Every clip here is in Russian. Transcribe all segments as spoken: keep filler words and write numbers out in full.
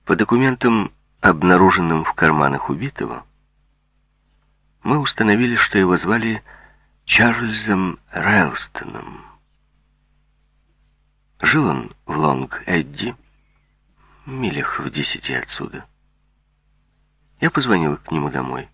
По документам, обнаруженным в карманах убитого, мы установили, что его звали Чарльзом Рэлстоном. Жил он в Лонг-Эдди, милях в десяти отсюда. Я позвонил к нему домой.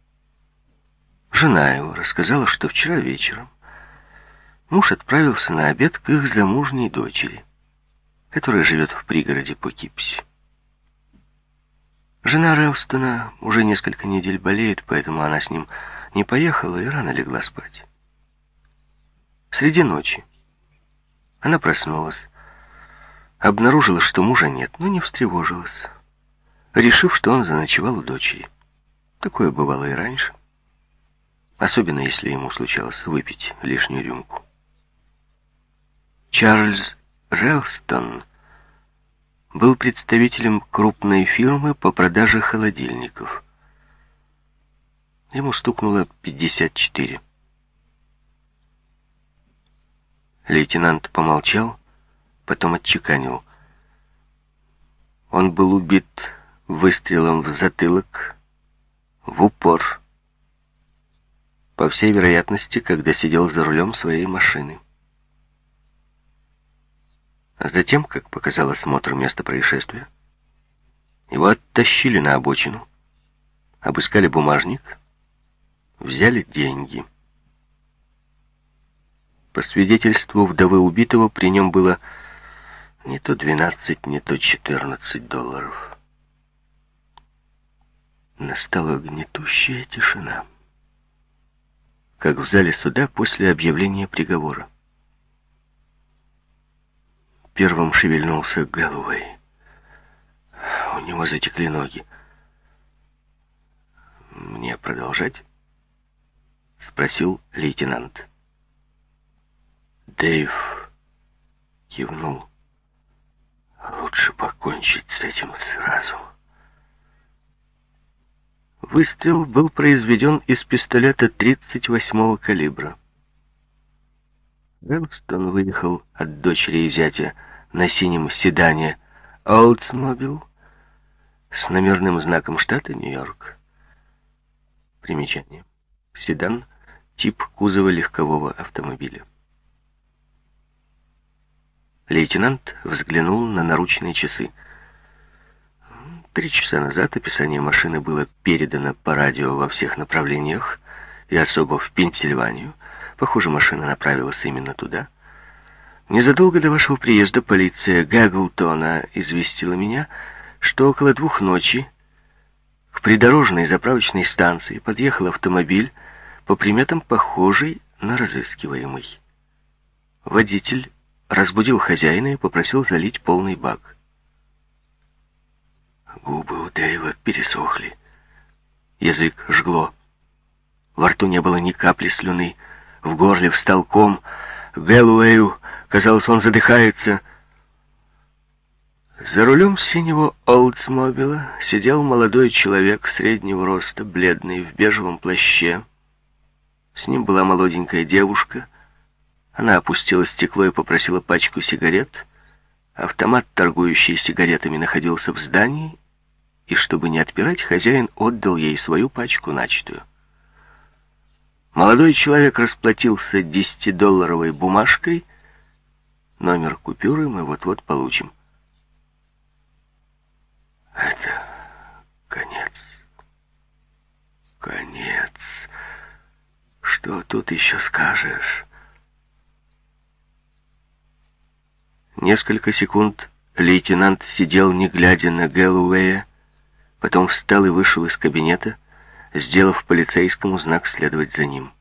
Жена его рассказала, что вчера вечером муж отправился на обед к их замужней дочери, которая живет в пригороде Покипси. Жена Рэлстона уже несколько недель болеет, поэтому она с ним не поехала и рано легла спать. Среди ночи она проснулась, обнаружила, что мужа нет, но не встревожилась, решив, что он заночевал у дочери. Такое бывало и раньше, особенно если ему случалось выпить лишнюю рюмку. Чарльз Рэлстон был представителем крупной фирмы по продаже холодильников. Ему стукнуло пятьдесят четыре. Лейтенант помолчал, потом отчеканил. Он был убит выстрелом в затылок, в упор, по всей вероятности, когда сидел за рулем своей машины. А затем, как показал осмотр места происшествия, его оттащили на обочину, обыскали бумажник, взяли деньги. По свидетельству вдовы убитого, при нем было не то двенадцать, не то четырнадцать долларов. Настала гнетущая тишина, как в зале суда после объявления приговора. Первым шевельнулся Гэллоуэй. У него затекли ноги. «Мне продолжать?» — спросил лейтенант. Дэйв кивнул. «Лучше покончить с этим сразу». Выстрел был произведен из пистолета тридцать восьмого калибра. Рэлстон выехал от дочери и зятя на синем седане Oldsmobile с номерным знаком штата Нью-Йорк. Примечание. Седан — тип кузова легкового автомобиля. Лейтенант взглянул на наручные часы. Три часа назад описание машины было передано по радио во всех направлениях, и особо в Пенсильванию. Похоже, машина направилась именно туда. Незадолго до вашего приезда полиция Гаглтона известила меня, что около двух ночи к придорожной заправочной станции подъехал автомобиль по приметам похожий на разыскиваемый. Водитель разбудил хозяина и попросил залить полный бак. Губы у Дэйва пересохли. Язык жгло. Во рту не было ни капли слюны. В горле встал ком. Гэллоуэю казалось, он задыхается. За рулем синего Олдсмобила сидел молодой человек среднего роста, бледный, в бежевом плаще. С ним была молоденькая девушка. Она опустила стекло и попросила пачку сигарет. Автомат, торгующий сигаретами, находился в здании, и чтобы не отпирать, хозяин отдал ей свою пачку начатую. Молодой человек расплатился десятидолларовой бумажкой. Номер купюры мы вот-вот получим. Это конец. Конец. Что тут еще скажешь? Несколько секунд лейтенант сидел, не глядя на Гэллоуэя, потом встал и вышел из кабинета, сделав полицейскому знак следовать за ним.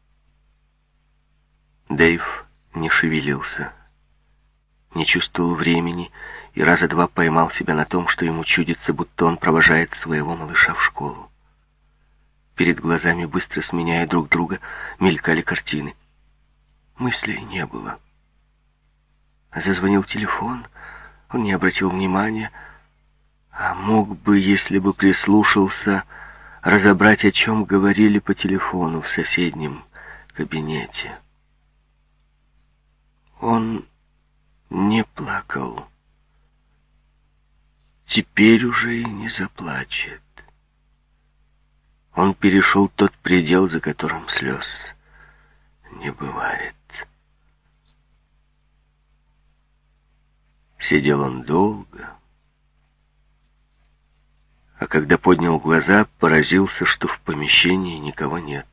Дэйв не шевелился, не чувствовал времени и раза два поймал себя на том, что ему чудится, будто он провожает своего малыша в школу. Перед глазами, быстро сменяя друг друга, мелькали картины. Мыслей не было. Зазвонил телефон, он не обратил внимания, а мог бы, если бы прислушался, разобрать, о чем говорили по телефону в соседнем кабинете. Он не плакал. теперь уже и не заплачет. Он перешел тот предел, за которым слез не бывает. Сидел он долго, а когда поднял глаза, поразился, что в помещении никого нет.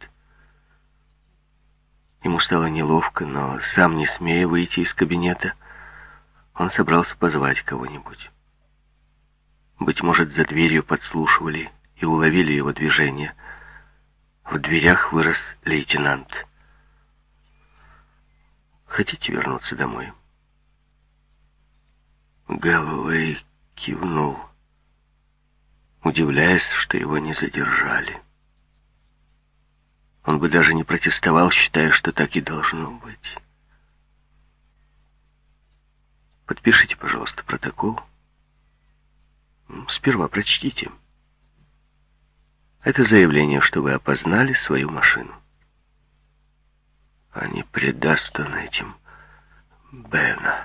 Ему стало неловко, но, сам не смея выйти из кабинета, он собрался позвать кого-нибудь. Быть может, за дверью подслушивали и уловили его движение. В дверях вырос лейтенант. «Хотите вернуться домой?» Гэллоуэй кивнул, удивляясь, что его не задержали. Он бы даже не протестовал, считая, что так и должно быть. «Подпишите, пожалуйста, протокол. Сперва прочтите. Это заявление, что вы опознали свою машину. А не предаст он этим Бена.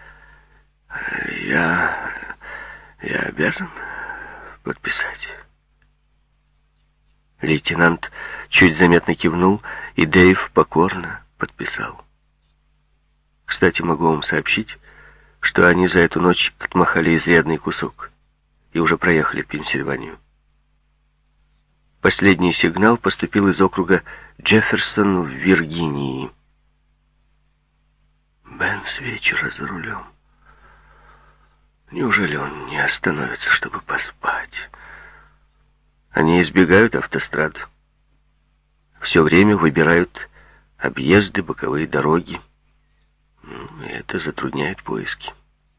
Я... я обязан подписать». Лейтенант чуть заметно кивнул, и Дэйв покорно подписал. «Кстати, могу вам сообщить, что они за эту ночь отмахали изрядный кусок и уже проехали Пенсильванию. Последний сигнал поступил из округа Джефферсон в Виргинии. Бен с вечера за рулем. Неужели он не остановится, чтобы поспать? Они избегают автострад. Все время выбирают объезды, боковые дороги. И это затрудняет поиски».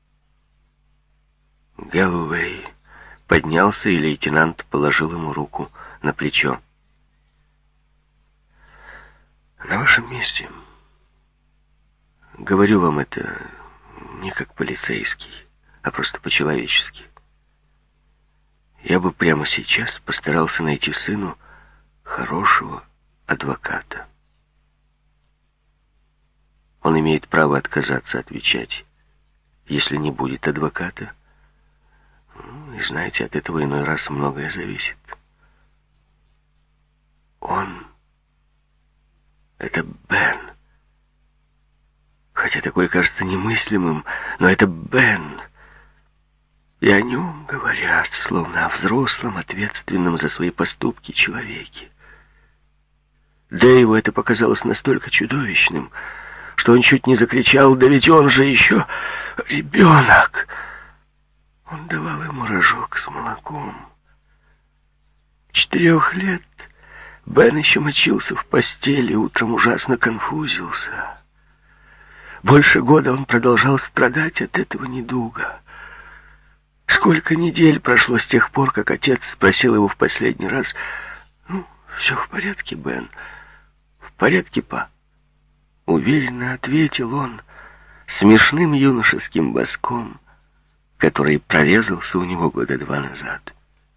Гэллоуэй поднялся, и лейтенант положил ему руку на плечо. «На вашем месте, говорю вам это не как полицейский, а просто по-человечески, я бы прямо сейчас постарался найти сыну хорошего адвоката. Он имеет право отказаться отвечать, если не будет адвоката. И знаете, от этого иной раз многое зависит. Он — это Бен. Хотя такое кажется немыслимым, но это Бен. И о нем говорят, словно о взрослом, ответственном за свои поступки человеке. Дэйву это показалось настолько чудовищным, что он чуть не закричал: «Да ведь он же еще ребенок!» Он давал ему рожок с молоком. Четырех лет Бен еще мочился в постели, утром ужасно конфузился. Больше года он продолжал страдать от этого недуга. Сколько недель прошло с тех пор, как отец спросил его в последний раз: «Ну, все в порядке, Бен?» «В порядке, па», — уверенно ответил он смешным юношеским баском, который прорезался у него года два назад.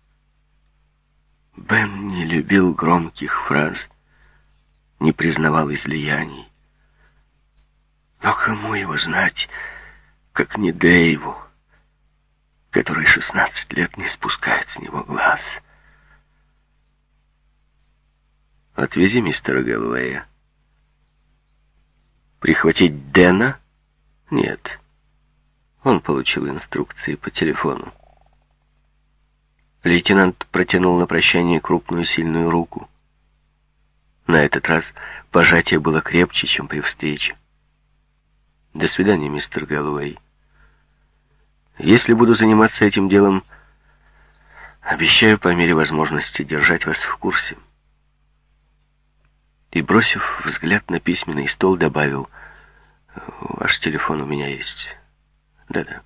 Бен не любил громких фраз, не признавал излияний. Но кому его знать, как не Дэйву, который шестнадцать лет не спускает с него глаз? «Отвези мистера Гэллоуэя». «Прихватить Дэна?» «Нет». Он получил инструкции по телефону. Лейтенант протянул на прощание крупную сильную руку. На этот раз пожатие было крепче, чем при встрече. «До свидания, мистер Гэллоуэй. Если буду заниматься этим делом, обещаю по мере возможности держать вас в курсе». И, бросив взгляд на письменный стол, добавил: «Ваш телефон у меня есть». «Да-да».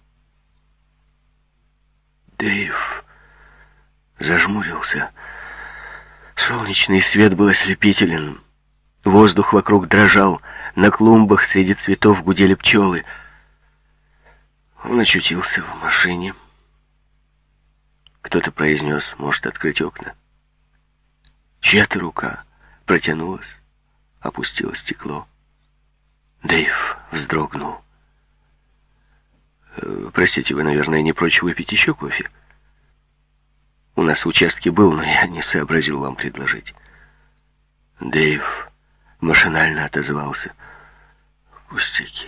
Дэйв зажмурился. Солнечный свет был ослепителен. Воздух вокруг дрожал. На клумбах среди цветов гудели пчелы. Он очутился в машине. Кто-то произнес: «Может открыть окна». Чья-то рука протянулась, опустила стекло. Дэйв вздрогнул. Э, простите, вы, наверное, не прочь выпить еще кофе? У нас в участке был, но я не сообразил вам предложить. Дэйв машинально отозвался. Пустяки.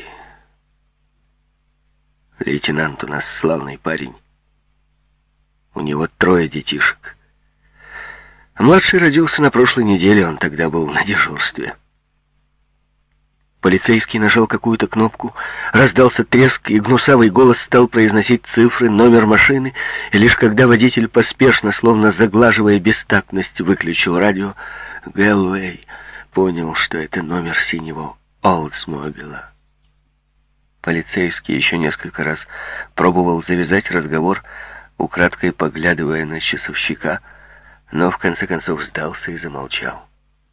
Лейтенант у нас славный парень. У него трое детишек. Младший родился на прошлой неделе, он тогда был на дежурстве. Полицейский нажал какую-то кнопку, раздался треск, и гнусавый голос стал произносить цифры, номер машины, и лишь когда водитель поспешно, словно заглаживая бестактность, выключил радио, Гэллоуэй понял, что это номер синего Олдсмобила. Полицейский еще несколько раз пробовал завязать разговор, украдкой поглядывая на часовщика, но в конце концов сдался и замолчал.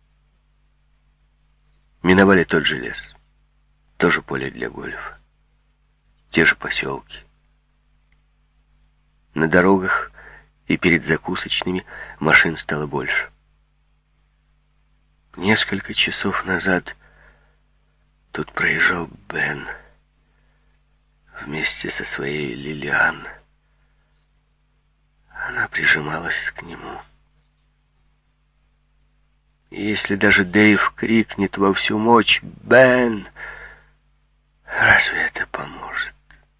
Миновали тот же лес, тоже поле для гольфа, те же поселки. На дорогах и перед закусочными машин стало больше. Несколько часов назад тут проезжал Бен вместе со своей Лилиан. Она прижималась к нему. И если даже Дэйв крикнет во всю мощь «Бен!», разве это поможет?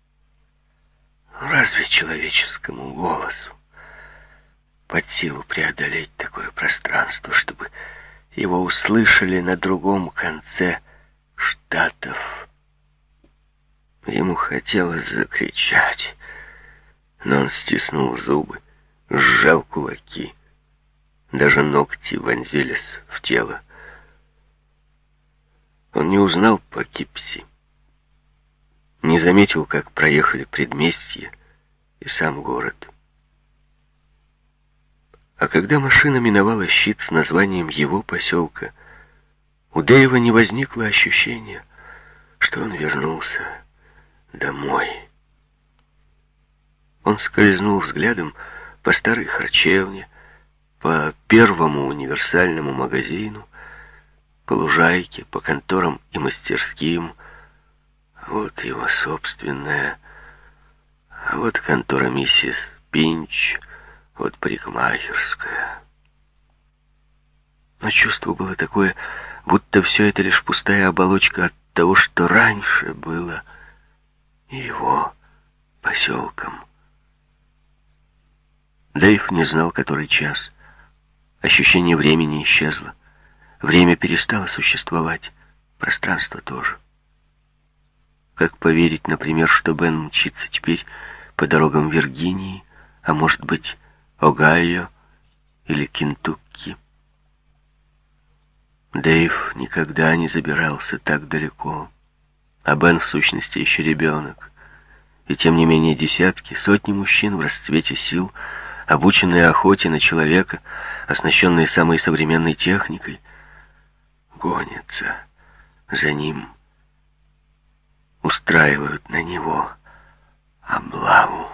Разве человеческому голосу под силу преодолеть такое пространство, чтобы его услышали на другом конце штатов? Ему хотелось закричать, но он стиснул зубы, сжал кулаки. Даже ногти вонзились в тело. Он не узнал Покипси, не заметил, как проехали предместье и сам город. А когда машина миновала щит с названием его поселка, у Дэйва не возникло ощущения, что он вернулся домой. Он скользнул взглядом по старой харчевне, по первому универсальному магазину, по лужайке, по конторам и мастерским. Вот его собственная, а вот контора миссис Пинч, вот парикмахерская. Но чувство было такое, будто все это лишь пустая оболочка от того, что раньше было его поселком. Дэйв не знал, который час. Ощущение времени исчезло. Время перестало существовать. Пространство тоже. Как поверить, например, что Бен мчится теперь по дорогам Виргинии, а может быть, Огайо или Кентукки? Дэйв никогда не забирался так далеко. А Бен, в сущности, еще ребенок. И тем не менее десятки, сотни мужчин в расцвете сил, обученные охоте на человека, оснащенные самой современной техникой, гонятся за ним, устраивают на него облаву.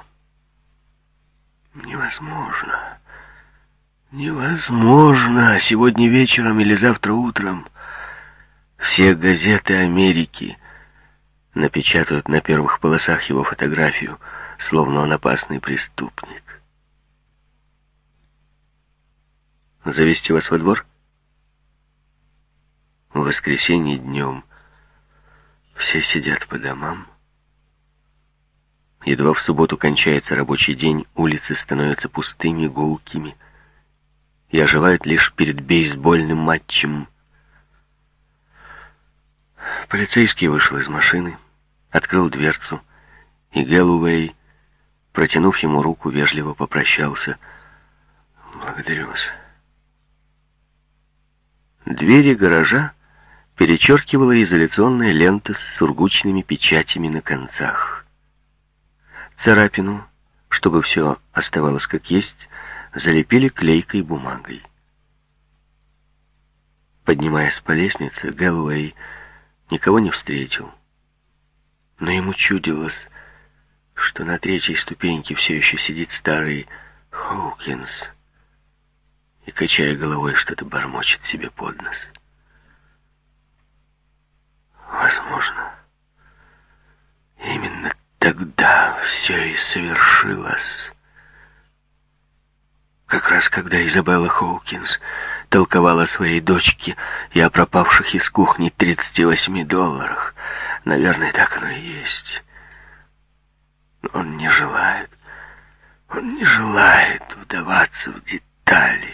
Невозможно. Невозможно. Сегодня вечером или завтра утром все газеты Америки напечатают на первых полосах его фотографию, словно он опасный преступник. Завести вас во двор? В воскресенье днем все сидят по домам. Едва в субботу кончается рабочий день, улицы становятся пустыми, гулкими и оживают лишь перед бейсбольным матчем. Полицейский вышел из машины, открыл дверцу, и Гэллоуэй, протянув ему руку, вежливо попрощался. «Благодарю вас». Двери гаража перечеркивала изоляционная лента с сургучными печатями на концах. Царапину, чтобы все оставалось как есть, залепили клейкой бумагой. Поднимаясь по лестнице, Гэллоуэй никого не встретил. Но ему чудилось, что на третьей ступеньке все еще сидит старый Хоукинс и, качая головой, что-то бормочет себе под нос. Возможно, именно тогда все и совершилось. Как раз когда Изабелла Хоукинс толковала своей дочке и о пропавших из кухни тридцати восьми долларах. Наверное, так оно и есть. Но он не желает, он не желает вдаваться в детали.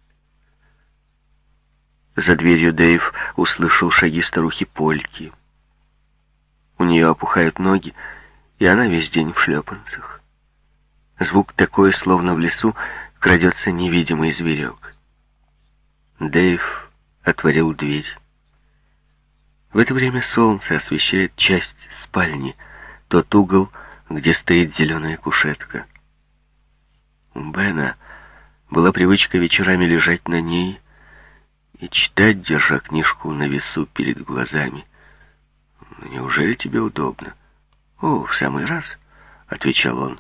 За дверью Дэйв услышал шаги старухи Польки. У нее опухают ноги, и она весь день в шлепанцах. Звук такой, словно в лесу крадется невидимый зверек. Дэйв отворил дверь. В это время солнце освещает часть спальни, тот угол, где стоит зеленая кушетка. У Бена была привычка вечерами лежать на ней и читать, держа книжку на весу перед глазами. «Неужели тебе удобно?» «О, в самый раз», — отвечал он.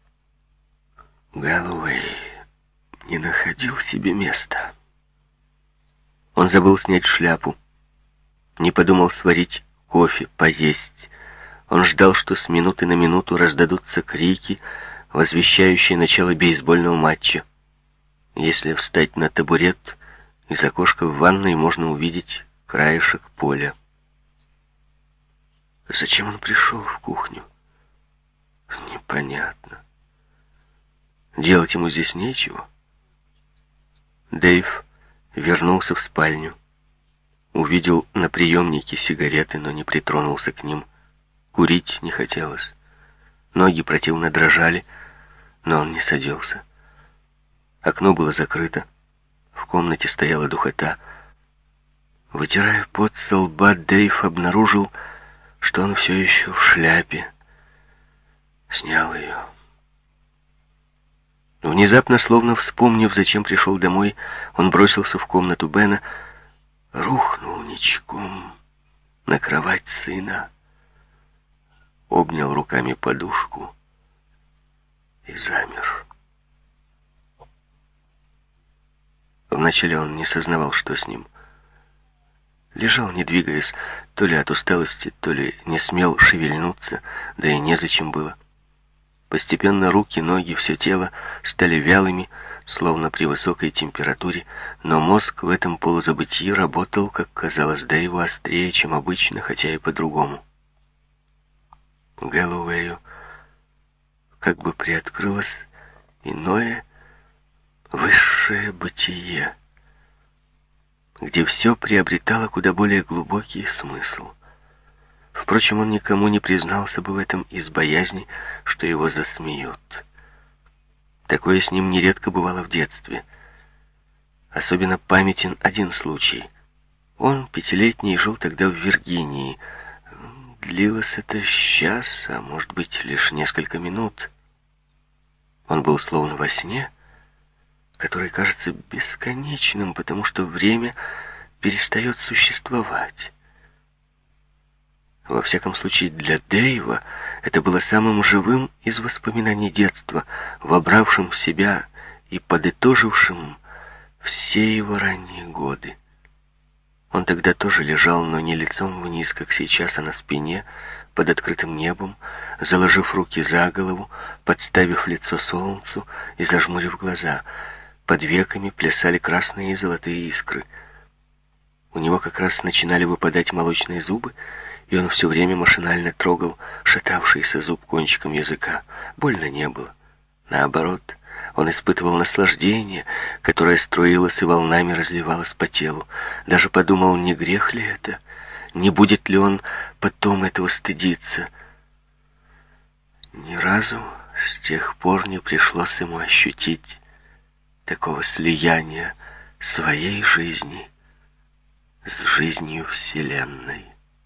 Гэллоуэй не находил себе места. Он забыл снять шляпу, не подумал сварить кофе, поесть. Он ждал, что с минуты на минуту раздадутся крики, возвещающие начало бейсбольного матча. Если встать на табурет, из окошка в ванной можно увидеть краешек поля. Зачем он пришел в кухню? Непонятно. Делать ему здесь нечего. Дэйв вернулся в спальню. Увидел на приемнике сигареты, но не притронулся к ним. Курить не хотелось. Ноги противно дрожали, но он не садился. Окно было закрыто. В комнате стояла духота. Вытирая пот со лба, Дэйв обнаружил, что он все еще в шляпе. Снял ее. Внезапно, словно вспомнив, зачем пришел домой, он бросился в комнату Бена, рухнул ничком на кровать сына, обнял руками подушку и замер. Вначале он не сознавал, что с ним. Лежал, не двигаясь, то ли от усталости, то ли не смел шевельнуться, да и незачем было. Постепенно руки, ноги, все тело стали вялыми, словно при высокой температуре, но мозг в этом полузабытии работал, как казалось Дэйву, острее, чем обычно, хотя и по-другому. Гэллоуэю как бы приоткрылось иное, высшее бытие, где все приобретало куда более глубокий смысл. Впрочем, он никому не признался бы в этом из боязни, что его засмеют. Такое с ним нередко бывало в детстве. Особенно памятен один случай. Он, пятилетний, жил тогда в Виргинии. Длилось это час, а может быть, лишь несколько минут. Он был словно во сне, который кажется бесконечным, потому что время перестает существовать. Во всяком случае, для Дэйва это было самым живым из воспоминаний детства, вобравшим в себя и подытожившим все его ранние годы. Он тогда тоже лежал, но не лицом вниз, как сейчас, а на спине, под открытым небом, заложив руки за голову, подставив лицо солнцу и зажмурив глаза. Под веками плясали красные и золотые искры. У него как раз начинали выпадать молочные зубы, и он все время машинально трогал шатавшийся зуб кончиком языка. Больно не было. Наоборот, он испытывал наслаждение, которое струилось и волнами разливалось по телу. Даже подумал, не грех ли это, не будет ли он потом этого стыдиться. Ни разу с тех пор не пришлось ему ощутить такого слияния своей жизни с жизнью Вселенной.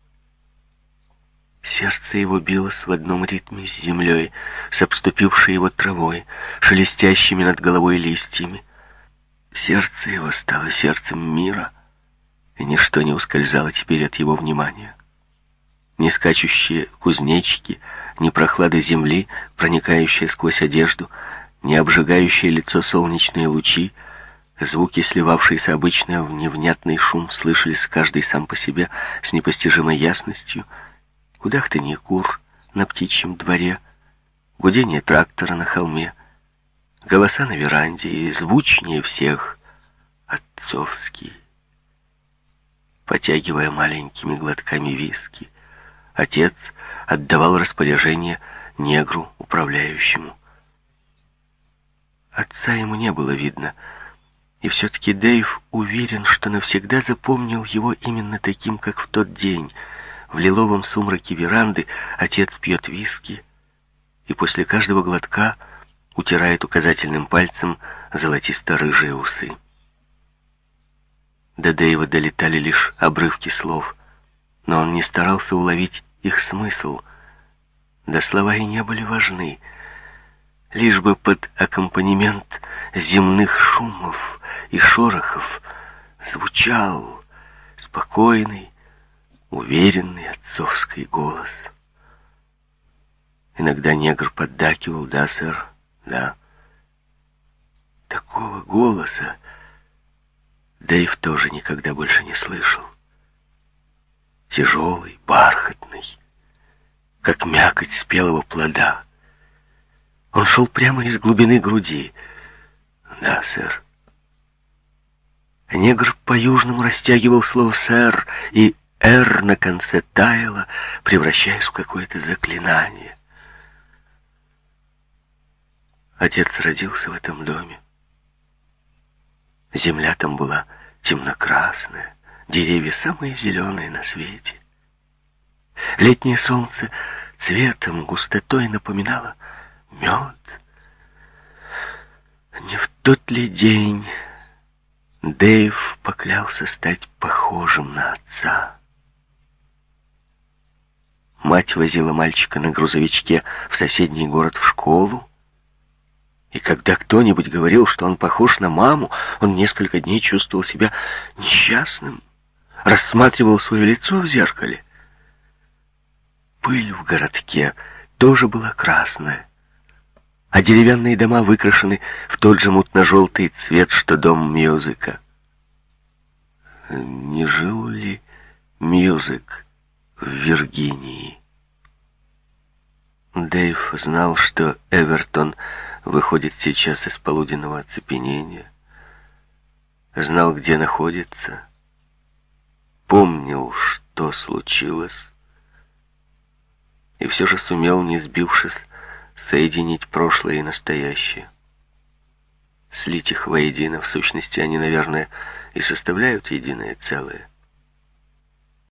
Сердце его билось в одном ритме с землей, с обступившей его травой, шелестящими над головой листьями. Сердце его стало сердцем мира, и ничто не ускользало теперь от его внимания. Ни скачущие кузнечики, ни прохлада земли, проникающая сквозь одежду, ни обжигающие лицо солнечные лучи, звуки, сливавшиеся обычно в невнятный шум, слышались каждый сам по себе с непостижимой ясностью. Кудахтанье кур, на птичьем дворе, гудение трактора на холме, голоса на веранде и звучнее всех отцовский. Потягивая маленькими глотками виски, отец отдавал распоряжение негру, управляющему. Отца ему не было видно, и все-таки Дэйв уверен, что навсегда запомнил его именно таким, как в тот день. В лиловом сумраке веранды отец пьет виски и после каждого глотка утирает указательным пальцем золотисто-рыжие усы. До Дэйва долетали лишь обрывки слов, но он не старался уловить их смысл. Да слова и не были важны. Лишь бы под аккомпанемент земных шумов и шорохов звучал спокойный, уверенный отцовский голос. Иногда негр поддакивал: «Да, сэр, да». Такого голоса Дэйв тоже никогда больше не слышал. Тяжелый, бархатный, как мякоть спелого плода. Он шел прямо из глубины груди. «Да, сэр». Негр по-южному растягивал слово «сэр», и «р» на конце таяло, превращаясь в какое-то заклинание. Отец родился в этом доме. Земля там была темно-красная, деревья самые зеленые на свете. Летнее солнце цветом, густотой напоминало мед. Не в тот ли день Дэйв поклялся стать похожим на отца? Мать возила мальчика на грузовичке в соседний город в школу, и когда кто-нибудь говорил, что он похож на маму, он несколько дней чувствовал себя несчастным, рассматривал свое лицо в зеркале. Пыль в городке тоже была красная, а деревянные дома выкрашены в тот же мутно-желтый цвет, что дом Мьюзика. Не жил ли Мьюзик в Виргинии? Дэйв знал, что Эвертон выходит сейчас из полуденного оцепенения, знал, где находится, помнил, что случилось, и все же сумел, не сбившись, соединить прошлое и настоящее. Слить их воедино, в сущности, они, наверное, и составляют единое целое.